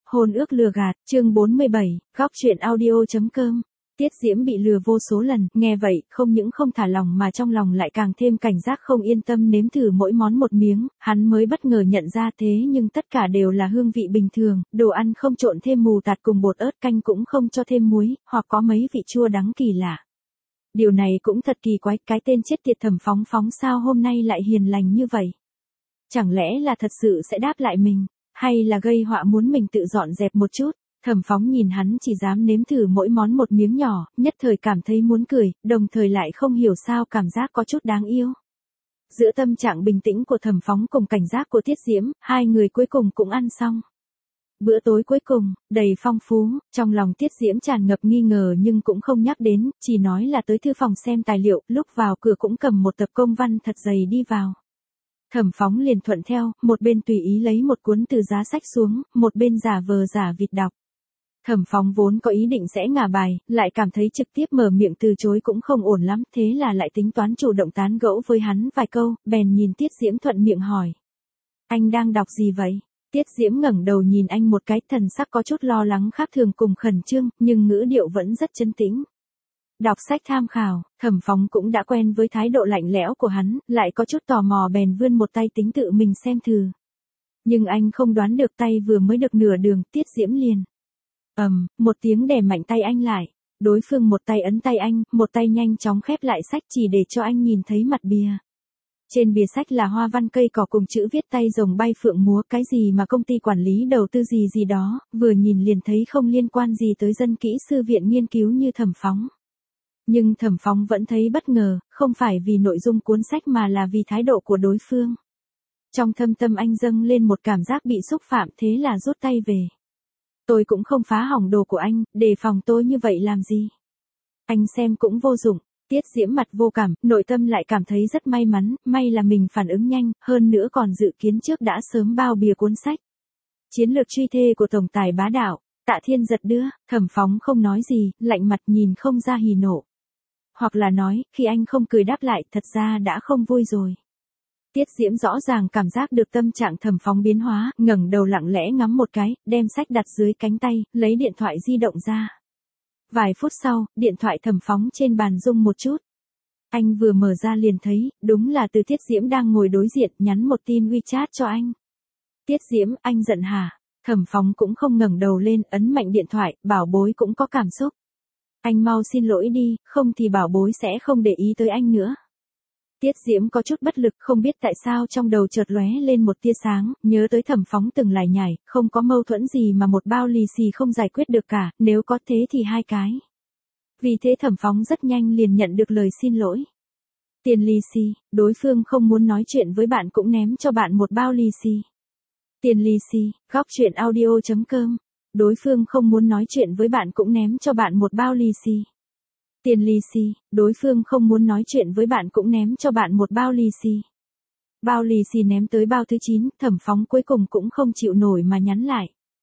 Hôn ước lừa gạt, chương 47, góc truyện audio.com. Tiết Diễm bị lừa vô số lần, nghe vậy, không những không thả lòng mà trong lòng lại càng thêm cảnh giác không yên tâm nếm thử mỗi món một miếng, hắn mới bất ngờ nhận ra thế nhưng tất cả đều là hương vị bình thường, đồ ăn không trộn thêm mù tạt cùng bột ớt, canh cũng không cho thêm muối, hoặc có mấy vị chua đắng kỳ lạ. Điều này cũng thật kỳ quái, cái tên chết tiệt Thẩm Phóng Phóng sao hôm nay lại hiền lành như vậy? Chẳng lẽ là thật sự sẽ đáp lại mình? Hay là gây họa muốn mình tự dọn dẹp một chút? Thẩm Phóng nhìn hắn chỉ dám nếm thử mỗi món một miếng nhỏ, nhất thời cảm thấy muốn cười, đồng thời lại không hiểu sao cảm giác có chút đáng yêu. Giữa tâm trạng bình tĩnh của Thẩm Phóng cùng cảnh giác của Tiết Diễm, hai người cuối cùng cũng ăn xong. Bữa tối cuối cùng, đầy phong phú, trong lòng Tiết Diễm tràn ngập nghi ngờ nhưng cũng không nhắc đến, chỉ nói là tới thư phòng xem tài liệu, lúc vào cửa cũng cầm một tập công văn thật dày đi vào. Thẩm Phóng liền thuận theo, một bên tùy ý lấy một cuốn từ giá sách xuống, một bên giả vờ giả vịt đọc. Thẩm Phóng vốn có ý định sẽ ngả bài, lại cảm thấy trực tiếp mở miệng từ chối cũng không ổn lắm, thế là lại tính toán chủ động tán gẫu với hắn vài câu, bèn nhìn Tiết Diễm thuận miệng hỏi. Anh đang đọc gì vậy? Tiết Diễm ngẩng đầu nhìn anh một cái, thần sắc có chút lo lắng khác thường cùng khẩn trương, nhưng ngữ điệu vẫn rất trấn tĩnh. Đọc sách tham khảo, Thẩm Phóng cũng đã quen với thái độ lạnh lẽo của hắn, lại có chút tò mò bèn vươn một tay tính tự mình xem thử. Nhưng anh không đoán được tay vừa mới được nửa đường, Tiết Diễm liền. Một tiếng đè mạnh tay anh lại. Đối phương một tay ấn tay anh, một tay nhanh chóng khép lại sách chỉ để cho anh nhìn thấy mặt bìa. Trên bìa sách là hoa văn cây cỏ cùng chữ viết tay rồng bay phượng múa, cái gì mà công ty quản lý đầu tư gì gì đó, vừa nhìn liền thấy không liên quan gì tới dân kỹ sư viện nghiên cứu như Thẩm Phóng. Nhưng Thẩm Phóng vẫn thấy bất ngờ, không phải vì nội dung cuốn sách mà là vì thái độ của đối phương. Trong thâm tâm anh dâng lên một cảm giác bị xúc phạm, thế là rút tay về. Tôi cũng không phá hỏng đồ của anh, đề phòng tôi như vậy làm gì? Anh xem cũng vô dụng. Tiết Diễm mặt vô cảm, nội tâm lại cảm thấy rất may mắn, may là mình phản ứng nhanh, hơn nữa còn dự kiến trước đã sớm bao bìa cuốn sách. Chiến lược truy thê của tổng tài bá đạo, Tạ Thiên Giật đưa, Thẩm Phóng không nói gì, lạnh mặt nhìn không ra hỉ nộ. Hoặc là nói, khi anh không cười đáp lại, thật ra đã không vui rồi. Tiết Diễm rõ ràng cảm giác được tâm trạng Thẩm Phóng biến hóa, ngẩng đầu lặng lẽ ngắm một cái, đem sách đặt dưới cánh tay, lấy điện thoại di động ra. Vài phút sau, điện thoại Thẩm Phóng trên bàn rung một chút. Anh vừa mở ra liền thấy, đúng là từ Tiết Diễm đang ngồi đối diện, nhắn một tin WeChat cho anh. Tiết Diễm, anh giận hả? Thẩm Phóng cũng không ngẩng đầu lên, ấn mạnh điện thoại, bảo bối cũng có cảm xúc. Anh mau xin lỗi đi, không thì bảo bối sẽ không để ý tới anh nữa. Tiết Diễm có chút bất lực, không biết tại sao trong đầu chợt lóe lên một tia sáng, nhớ tới Thẩm Phóng từng lải nhải, không có mâu thuẫn gì mà một bao lì xì không giải quyết được cả, nếu có thế thì hai cái. Vì thế Thẩm Phóng rất nhanh liền nhận được lời xin lỗi. Tiền lì xì, đối phương không muốn nói chuyện với bạn cũng ném cho bạn một bao lì xì. Tiền lì xì, góc truyện audio.com. Đối phương không muốn nói chuyện với bạn cũng ném cho bạn một bao lì xì. Tiền lì xì, đối phương không muốn nói chuyện với bạn cũng ném cho bạn một bao lì xì. Bao lì xì ném tới bao thứ 9, Thẩm Phóng cuối cùng cũng không chịu nổi mà nhắn lại.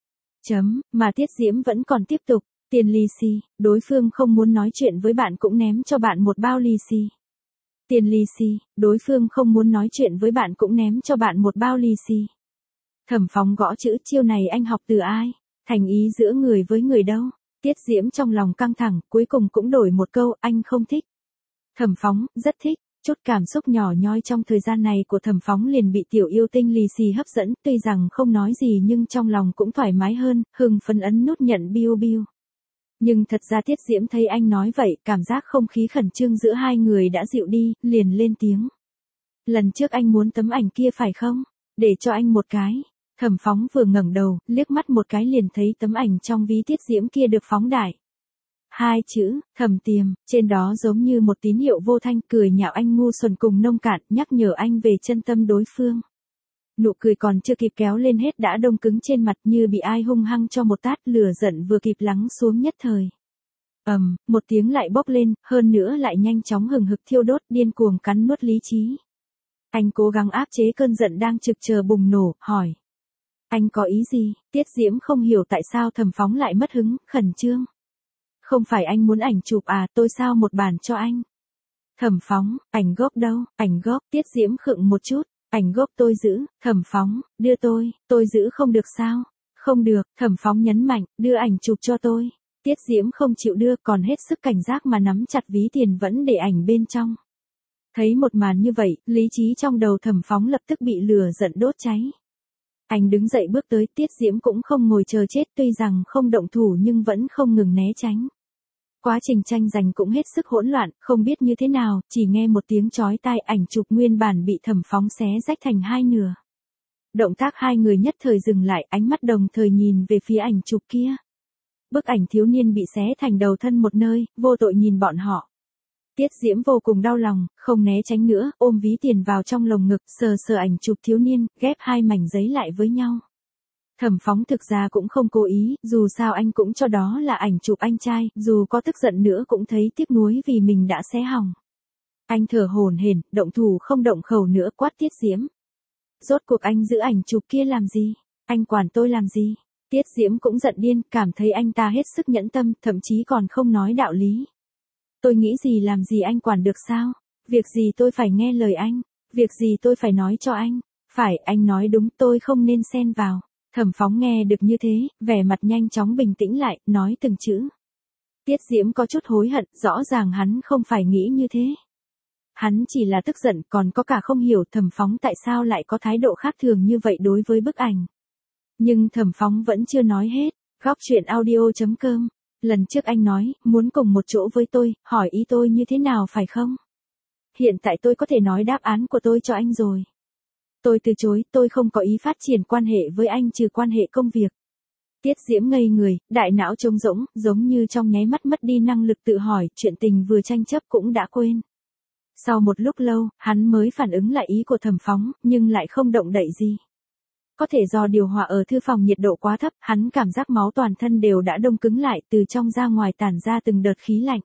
Mà Tiết Diễm vẫn còn tiếp tục. Tiền lì xì, đối phương không muốn nói chuyện với bạn cũng ném cho bạn một bao lì xì. Tiền lì xì, đối phương không muốn nói chuyện với bạn cũng ném cho bạn một bao lì xì. Thẩm Phóng gõ chữ, chiêu này anh học từ ai? Thành ý giữa người với người đâu? Tiết Diễm trong lòng căng thẳng, cuối cùng cũng đổi một câu, anh không thích. Thẩm Phóng, rất thích. Chút cảm xúc nhỏ nhoi trong thời gian này của Thẩm Phóng liền bị tiểu yêu tinh lì xì hấp dẫn, tuy rằng không nói gì nhưng trong lòng cũng thoải mái hơn, hưng phấn ấn nút nhận biu biu. Nhưng thật ra Tiết Diễm thấy anh nói vậy, cảm giác không khí khẩn trương giữa hai người đã dịu đi, liền lên tiếng. Lần trước anh muốn tấm ảnh kia phải không? Để cho anh một cái. Thẩm Phóng vừa ngẩng đầu, liếc mắt một cái liền thấy tấm ảnh trong ví Tiết Diễm kia được phóng đại. Hai chữ, Thẩm Tiềm, trên đó giống như một tín hiệu vô thanh, cười nhạo anh ngu xuẩn cùng nông cạn, nhắc nhở anh về chân tâm đối phương. Nụ cười còn chưa kịp kéo lên hết đã đông cứng trên mặt như bị ai hung hăng cho một tát, lửa giận vừa kịp lắng xuống nhất thời. Một tiếng lại bốc lên, hơn nữa lại nhanh chóng hừng hực thiêu đốt, điên cuồng cắn nuốt lý trí. Anh cố gắng áp chế cơn giận đang trực chờ bùng nổ, hỏi. Anh có ý gì? Tiết Diễm không hiểu tại sao Thẩm Phóng lại mất hứng, khẩn trương. Không phải anh muốn ảnh chụp à, tôi sao một bản cho anh. Thẩm Phóng, ảnh gốc đâu? Ảnh gốc, Tiết Diễm khựng một chút. Ảnh gốc tôi giữ. Thẩm Phóng, đưa tôi giữ không được sao? Không được, Thẩm Phóng nhấn mạnh, đưa ảnh chụp cho tôi. Tiết Diễm không chịu đưa, còn hết sức cảnh giác mà nắm chặt ví tiền vẫn để ảnh bên trong. Thấy một màn như vậy, lý trí trong đầu Thẩm Phóng lập tức bị lửa giận đốt cháy. Anh đứng dậy bước tới, Tiết Diễm cũng không ngồi chờ chết, tuy rằng không động thủ nhưng vẫn không ngừng né tránh. Quá trình tranh giành cũng hết sức hỗn loạn, không biết như thế nào, chỉ nghe một tiếng chói tai, ảnh chụp nguyên bản bị Thẩm Phóng xé rách thành hai nửa. Động tác hai người nhất thời dừng lại, ánh mắt đồng thời nhìn về phía ảnh chụp kia. Bức ảnh thiếu niên bị xé thành đầu thân một nơi, vô tội nhìn bọn họ. Tiết Diễm vô cùng đau lòng, không né tránh nữa, ôm ví tiền vào trong lồng ngực, sờ sờ ảnh chụp thiếu niên, ghép hai mảnh giấy lại với nhau. Thẩm Phóng thực ra cũng không cố ý, dù sao anh cũng cho đó là ảnh chụp anh trai, dù có tức giận nữa cũng thấy tiếc nuối vì mình đã xé hỏng. Anh thở hổn hển, động thủ không động khẩu nữa, quát Tiết Diễm. Rốt cuộc anh giữ ảnh chụp kia làm gì? Anh quản tôi làm gì? Tiết Diễm cũng giận điên, cảm thấy anh ta hết sức nhẫn tâm, thậm chí còn không nói đạo lý. Tôi nghĩ gì làm gì anh quản được sao? Việc gì tôi phải nghe lời anh? Việc gì tôi phải nói cho anh? Phải, anh nói đúng, tôi không nên xen vào. Thẩm Phóng nghe được như thế, vẻ mặt nhanh chóng bình tĩnh lại, nói từng chữ. Tiết Diễm có chút hối hận, rõ ràng hắn không phải nghĩ như thế. Hắn chỉ là tức giận, còn có cả không hiểu Thẩm Phóng tại sao lại có thái độ khác thường như vậy đối với bức ảnh. Nhưng Thẩm Phóng vẫn chưa nói hết. Góc truyện audio.com. Lần trước anh nói, muốn cùng một chỗ với tôi, hỏi ý tôi như thế nào phải không? Hiện tại tôi có thể nói đáp án của tôi cho anh rồi. Tôi từ chối, tôi không có ý phát triển quan hệ với anh trừ quan hệ công việc. Tiết Diễm ngây người, đại não trống rỗng, giống như trong nháy mắt mất đi năng lực tự hỏi, chuyện tình vừa tranh chấp cũng đã quên. Sau một lúc lâu, hắn mới phản ứng lại ý của Thẩm Phóng, nhưng lại không động đậy gì. Có thể do điều hòa ở thư phòng nhiệt độ quá thấp, hắn cảm giác máu toàn thân đều đã đông cứng lại, từ trong ra ngoài tản ra từng đợt khí lạnh.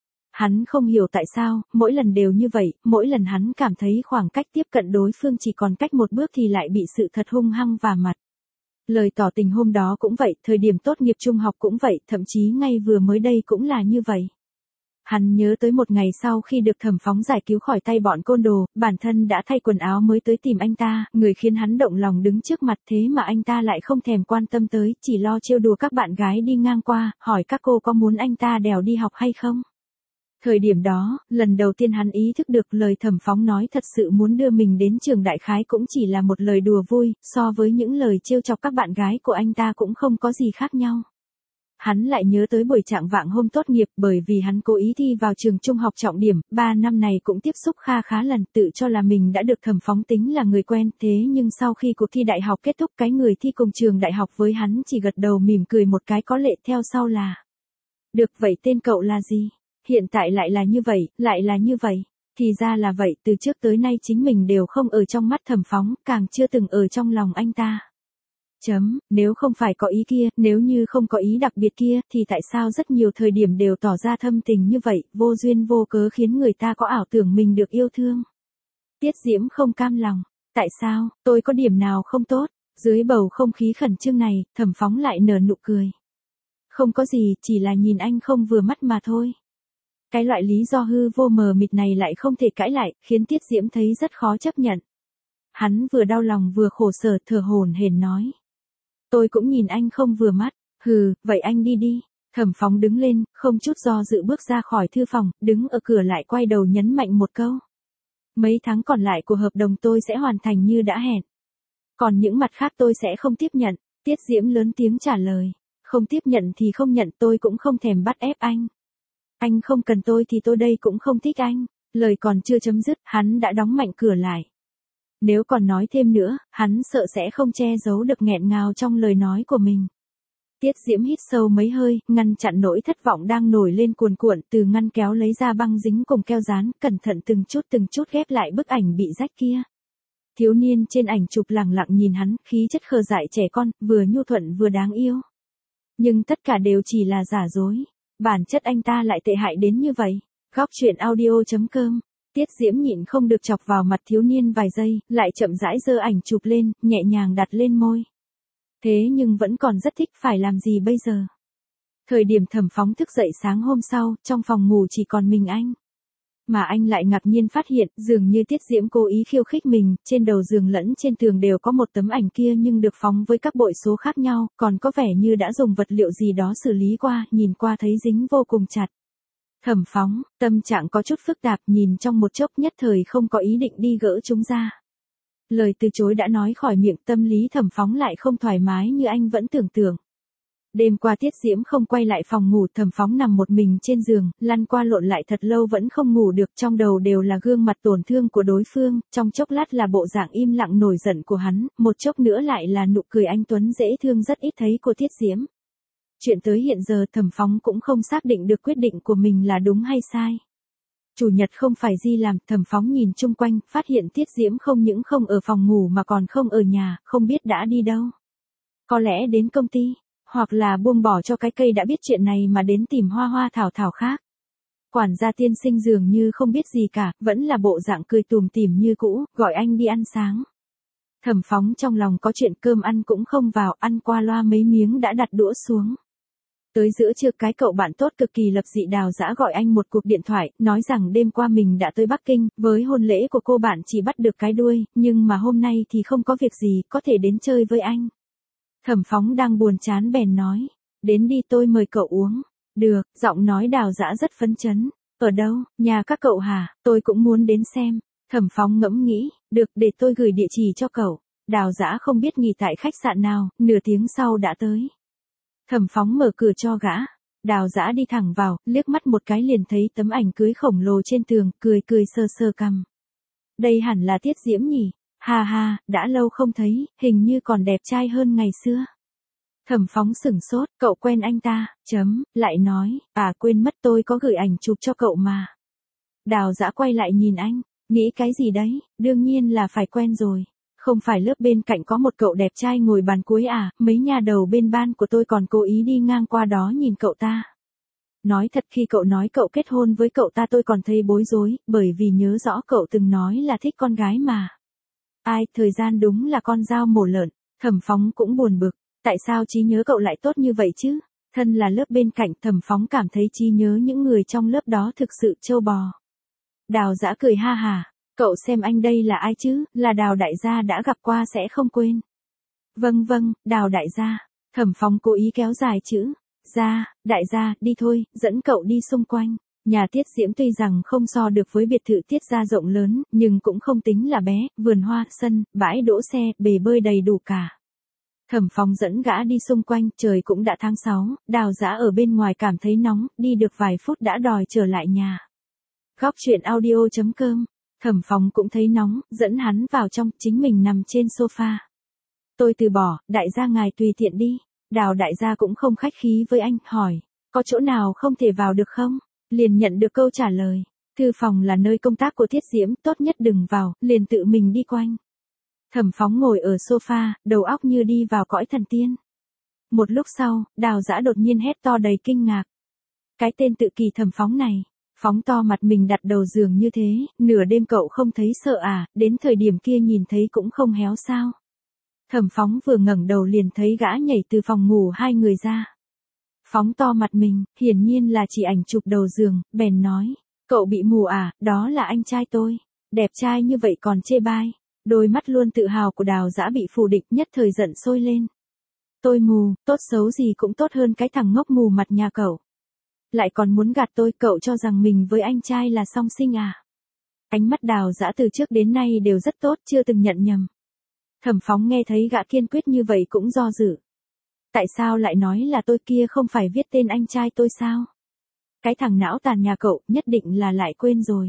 Hắn không hiểu tại sao, mỗi lần đều như vậy, mỗi lần hắn cảm thấy khoảng cách tiếp cận đối phương chỉ còn cách một bước thì lại bị sự thật hung hăng vả mặt. Lời tỏ tình hôm đó cũng vậy, thời điểm tốt nghiệp trung học cũng vậy, thậm chí ngay vừa mới đây cũng là như vậy. Hắn nhớ tới một ngày sau khi được Thẩm Phóng giải cứu khỏi tay bọn côn đồ, bản thân đã thay quần áo mới tới tìm anh ta, người khiến hắn động lòng đứng trước mặt thế mà anh ta lại không thèm quan tâm tới, chỉ lo trêu đùa các bạn gái đi ngang qua, hỏi các cô có muốn anh ta đèo đi học hay không. Thời điểm đó, lần đầu tiên hắn ý thức được lời Thẩm Phóng nói thật sự muốn đưa mình đến trường đại khái cũng chỉ là một lời đùa vui, so với những lời trêu chọc các bạn gái của anh ta cũng không có gì khác nhau. Hắn lại nhớ tới buổi trạng vạng hôm tốt nghiệp, bởi vì hắn cố ý thi vào trường trung học trọng điểm, 3 năm này cũng tiếp xúc khá lần, tự cho là mình đã được Thẩm Phóng tính là người quen, thế nhưng sau khi cuộc thi đại học kết thúc, cái người thi cùng trường đại học với hắn chỉ gật đầu mỉm cười một cái có lệ, theo sau là: Được vậy tên cậu là gì? Hiện tại lại là như vậy, lại là như vậy. Thì ra là vậy, từ trước tới nay chính mình đều không ở trong mắt Thẩm Phóng, càng chưa từng ở trong lòng anh ta. Nếu không phải có ý kia, nếu như không có ý đặc biệt kia, thì tại sao rất nhiều thời điểm đều tỏ ra thâm tình như vậy, vô duyên vô cớ khiến người ta có ảo tưởng mình được yêu thương. Tiết Diễm không cam lòng. Tại sao, tôi có điểm nào không tốt? Dưới bầu không khí khẩn trương này, Thẩm Phóng lại nở nụ cười. Không có gì, chỉ là nhìn anh không vừa mắt mà thôi. Cái loại lý do hư vô mờ mịt này lại không thể cãi lại, khiến Tiết Diễm thấy rất khó chấp nhận. Hắn vừa đau lòng vừa khổ sở, thở hổn hển nói. Tôi cũng nhìn anh không vừa mắt. Hừ, vậy anh đi đi. Thẩm Phóng đứng lên, không chút do dự bước ra khỏi thư phòng, đứng ở cửa lại quay đầu nhấn mạnh một câu. Mấy tháng còn lại của hợp đồng tôi sẽ hoàn thành như đã hẹn. Còn những mặt khác tôi sẽ không tiếp nhận. Tiết Diễm lớn tiếng trả lời. Không tiếp nhận thì không nhận, tôi cũng không thèm bắt ép anh. Anh không cần tôi thì tôi đây cũng không thích anh. Lời còn chưa chấm dứt, hắn đã đóng mạnh cửa lại. Nếu còn nói thêm nữa, hắn sợ sẽ không che giấu được nghẹn ngào trong lời nói của mình. Tiết Diễm hít sâu mấy hơi, ngăn chặn nỗi thất vọng đang nổi lên cuồn cuộn, từ ngăn kéo lấy ra băng dính cùng keo dán, cẩn thận từng chút ghép lại bức ảnh bị rách kia. Thiếu niên trên ảnh chụp lẳng lặng nhìn hắn, khí chất khờ dại trẻ con, vừa nhu thuận vừa đáng yêu. Nhưng tất cả đều chỉ là giả dối. Bản chất anh ta lại tệ hại đến như vậy. Góc truyện audio.com. Tiết Diễm nhịn không được chọc vào mặt thiếu niên vài giây, lại chậm rãi giơ ảnh chụp lên, nhẹ nhàng đặt lên môi. Thế nhưng vẫn còn rất thích, phải làm gì bây giờ? Thời điểm Thẩm Phóng thức dậy sáng hôm sau, trong phòng ngủ chỉ còn mình anh. Mà anh lại ngạc nhiên phát hiện, dường như Tiết Diễm cố ý khiêu khích mình, trên đầu giường lẫn trên tường đều có một tấm ảnh kia nhưng được phóng với các bội số khác nhau, còn có vẻ như đã dùng vật liệu gì đó xử lý qua, nhìn qua thấy dính vô cùng chặt. Thẩm Phóng, tâm trạng có chút phức tạp, nhìn trong một chốc nhất thời không có ý định đi gỡ chúng ra. Lời từ chối đã nói khỏi miệng, tâm lý Thẩm Phóng lại không thoải mái như anh vẫn tưởng tượng. Đêm qua Tiết Diễm không quay lại phòng ngủ, Thẩm Phóng nằm một mình trên giường, lăn qua lộn lại thật lâu vẫn không ngủ được, trong đầu đều là gương mặt tổn thương của đối phương, trong chốc lát là bộ dạng im lặng nổi giận của hắn, một chốc nữa lại là nụ cười anh tuấn dễ thương rất ít thấy của Tiết Diễm. Chuyện tới hiện giờ Thẩm Phóng cũng không xác định được quyết định của mình là đúng hay sai. Chủ nhật không phải đi làm, Thẩm Phóng nhìn chung quanh, phát hiện Tiết Diễm không những không ở phòng ngủ mà còn không ở nhà, không biết đã đi đâu. Có lẽ đến công ty, hoặc là buông bỏ cho cái cây đã biết chuyện này mà đến tìm hoa hoa thảo thảo khác. Quản gia tiên sinh dường như không biết gì cả, vẫn là bộ dạng cười tùm tìm như cũ, gọi anh đi ăn sáng. Thẩm Phóng trong lòng có chuyện, cơm ăn cũng không vào, ăn qua loa mấy miếng đã đặt đũa xuống. Tới giữa trưa cái cậu bạn tốt cực kỳ lập dị Đào Dã gọi anh một cuộc điện thoại, nói rằng đêm qua mình đã tới Bắc Kinh, với hôn lễ của cô bạn chỉ bắt được cái đuôi, nhưng mà hôm nay thì không có việc gì, có thể đến chơi với anh. Thẩm Phóng đang buồn chán bèn nói, đến đi tôi mời cậu uống. Được, giọng nói Đào Dã rất phấn chấn. Ở đâu, nhà các cậu hả, tôi cũng muốn đến xem. Thẩm Phóng ngẫm nghĩ, được để tôi gửi địa chỉ cho cậu. Đào Dã không biết nghỉ tại khách sạn nào, nửa tiếng sau đã tới. Thẩm Phóng mở cửa cho gã. Đào Dã đi thẳng vào, liếc mắt một cái liền thấy tấm ảnh cưới khổng lồ trên tường, cười cười sờ sờ cằm. Đây hẳn là Tiết Diễm nhỉ? Ha ha, đã lâu không thấy, hình như còn đẹp trai hơn ngày xưa. Thẩm Phóng sửng sốt, cậu quen anh ta, lại nói, quên mất tôi có gửi ảnh chụp cho cậu mà. Đào Dã quay lại nhìn anh, nghĩ cái gì đấy, đương nhiên là phải quen rồi. Không phải lớp bên cạnh có một cậu đẹp trai ngồi bàn cuối à, mấy nhà đầu bên ban của tôi còn cố ý đi ngang qua đó nhìn cậu ta. Nói thật khi cậu nói cậu kết hôn với cậu ta tôi còn thấy bối rối, bởi vì nhớ rõ cậu từng nói là thích con gái mà. Ai, thời gian đúng là con dao mổ lợn. Thẩm Phóng cũng buồn bực, tại sao trí nhớ cậu lại tốt như vậy chứ? Thân là lớp bên cạnh, Thẩm Phóng cảm thấy trí nhớ những người trong lớp đó thực sự trâu bò. Đào Dã cười ha hả, cậu xem anh đây là ai chứ, là Đào đại gia đã gặp qua sẽ không quên. Vâng vâng, Đào đại gia. Thẩm Phóng cố ý kéo dài chữ đại gia, đi thôi, dẫn cậu đi xung quanh. Nhà Tiết Diễm tuy rằng không so được với biệt thự Tiết gia rộng lớn, nhưng cũng không tính là bé, vườn hoa, sân, bãi đỗ xe, bể bơi đầy đủ cả. Thẩm Phóng dẫn gã đi xung quanh, trời cũng đã tháng 6, Đào Dã ở bên ngoài cảm thấy nóng, đi được vài phút đã đòi trở lại nhà. Góc truyện audio.com. Thẩm Phóng cũng thấy nóng, dẫn hắn vào trong, chính mình nằm trên sofa. Tôi từ bỏ, đại gia ngài tùy tiện đi. Đào đại gia cũng không khách khí với anh, hỏi, có chỗ nào không thể vào được không? Liền nhận được câu trả lời, thư phòng là nơi công tác của Tiết Diễm, tốt nhất đừng vào, liền tự mình đi quanh. Thẩm Phóng ngồi ở sofa, đầu óc như đi vào cõi thần tiên. Một lúc sau, Đào Dã đột nhiên hét to đầy kinh ngạc. Cái tên tự kỳ Thẩm Phóng này, phóng to mặt mình đặt đầu giường như thế, nửa đêm cậu không thấy sợ à, đến thời điểm kia nhìn thấy cũng không héo sao. Thẩm Phóng vừa ngẩng đầu liền thấy gã nhảy từ phòng ngủ hai người ra. Phóng to mặt mình, hiển nhiên là chỉ ảnh chụp đầu giường, bèn nói, cậu bị mù à, đó là anh trai tôi, đẹp trai như vậy còn chê bai. Đôi mắt luôn tự hào của Đào Dã bị phủ định, nhất thời giận sôi lên. Tôi mù, tốt xấu gì cũng tốt hơn cái thằng ngốc mù mặt nhà cậu. Lại còn muốn gạt tôi, cậu cho rằng mình với anh trai là song sinh à? Ánh mắt Đào Dã từ trước đến nay đều rất tốt, chưa từng nhận nhầm. Thẩm Phóng nghe thấy gã kiên quyết như vậy cũng do dự. Tại sao lại nói là tôi kia không phải viết tên anh trai tôi sao? Cái thằng não tàn nhà cậu nhất định là lại quên rồi.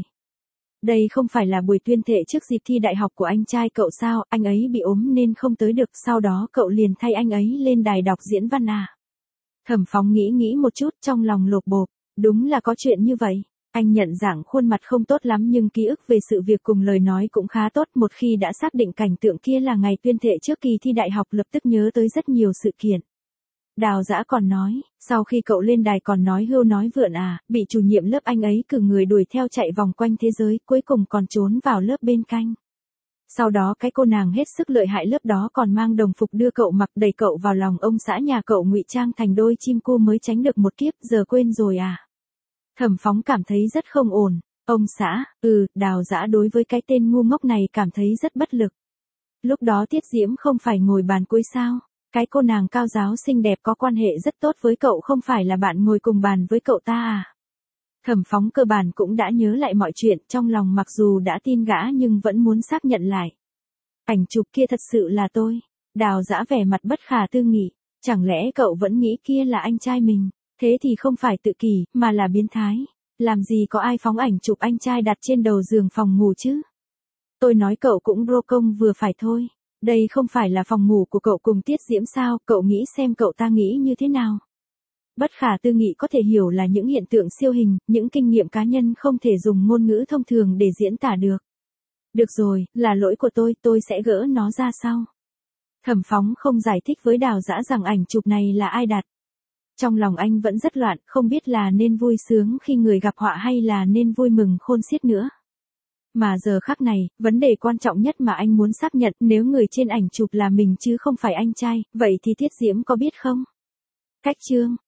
Đây không phải là buổi tuyên thệ trước dịp thi đại học của anh trai cậu sao, anh ấy bị ốm nên không tới được, sau đó cậu liền thay anh ấy lên đài đọc diễn văn à? Thẩm Phóng nghĩ một chút trong lòng lột bột, đúng là có chuyện như vậy. Anh nhận dạng khuôn mặt không tốt lắm nhưng ký ức về sự việc cùng lời nói cũng khá tốt, một khi đã xác định cảnh tượng kia là ngày tuyên thệ trước kỳ thi đại học lập tức nhớ tới rất nhiều sự kiện. Đào Dã còn nói, sau khi cậu lên đài còn nói hưu nói vượn à, bị chủ nhiệm lớp anh ấy cử người đuổi theo chạy vòng quanh thế giới, cuối cùng còn trốn vào lớp bên cạnh. Sau đó cái cô nàng hết sức lợi hại lớp đó còn mang đồng phục đưa cậu mặc, đẩy cậu vào lòng ông xã nhà cậu ngụy trang thành đôi chim cu mới tránh được một kiếp, giờ quên rồi à? Thẩm Phóng cảm thấy rất không ổn, Ông xã, Đào Dã đối với cái tên ngu ngốc này cảm thấy rất bất lực. Lúc đó Tiết Diễm không phải ngồi bàn cuối sao? Cái cô nàng cao giáo xinh đẹp có quan hệ rất tốt với cậu không phải là bạn ngồi cùng bàn với cậu ta à? Thẩm Phóng cơ bản cũng đã nhớ lại mọi chuyện, trong lòng mặc dù đã tin gã nhưng vẫn muốn xác nhận lại. Ảnh chụp kia thật sự là tôi. Đào Dã vẻ mặt bất khả tư nghị. Chẳng lẽ cậu vẫn nghĩ kia là anh trai mình? Thế thì không phải tự kỷ, mà là biến thái. Làm gì có ai phóng ảnh chụp anh trai đặt trên đầu giường phòng ngủ chứ? Tôi nói cậu cũng bro công vừa phải thôi. Đây không phải là phòng ngủ của cậu cùng Tiết Diễm sao, cậu nghĩ xem cậu ta nghĩ như thế nào? Bất khả tư nghị có thể hiểu là những hiện tượng siêu hình, những kinh nghiệm cá nhân không thể dùng ngôn ngữ thông thường để diễn tả được. Được rồi, là lỗi của tôi sẽ gỡ nó ra sau. Thẩm Phóng không giải thích với Đào Dã rằng ảnh chụp này là ai đặt. Trong lòng anh vẫn rất loạn, không biết là nên vui sướng khi người gặp họa hay là nên vui mừng khôn xiết nữa. Mà giờ khắc này, vấn đề quan trọng nhất mà anh muốn xác nhận nếu người trên ảnh chụp là mình chứ không phải anh trai, vậy thì Tiết Diễm có biết không? Cách chương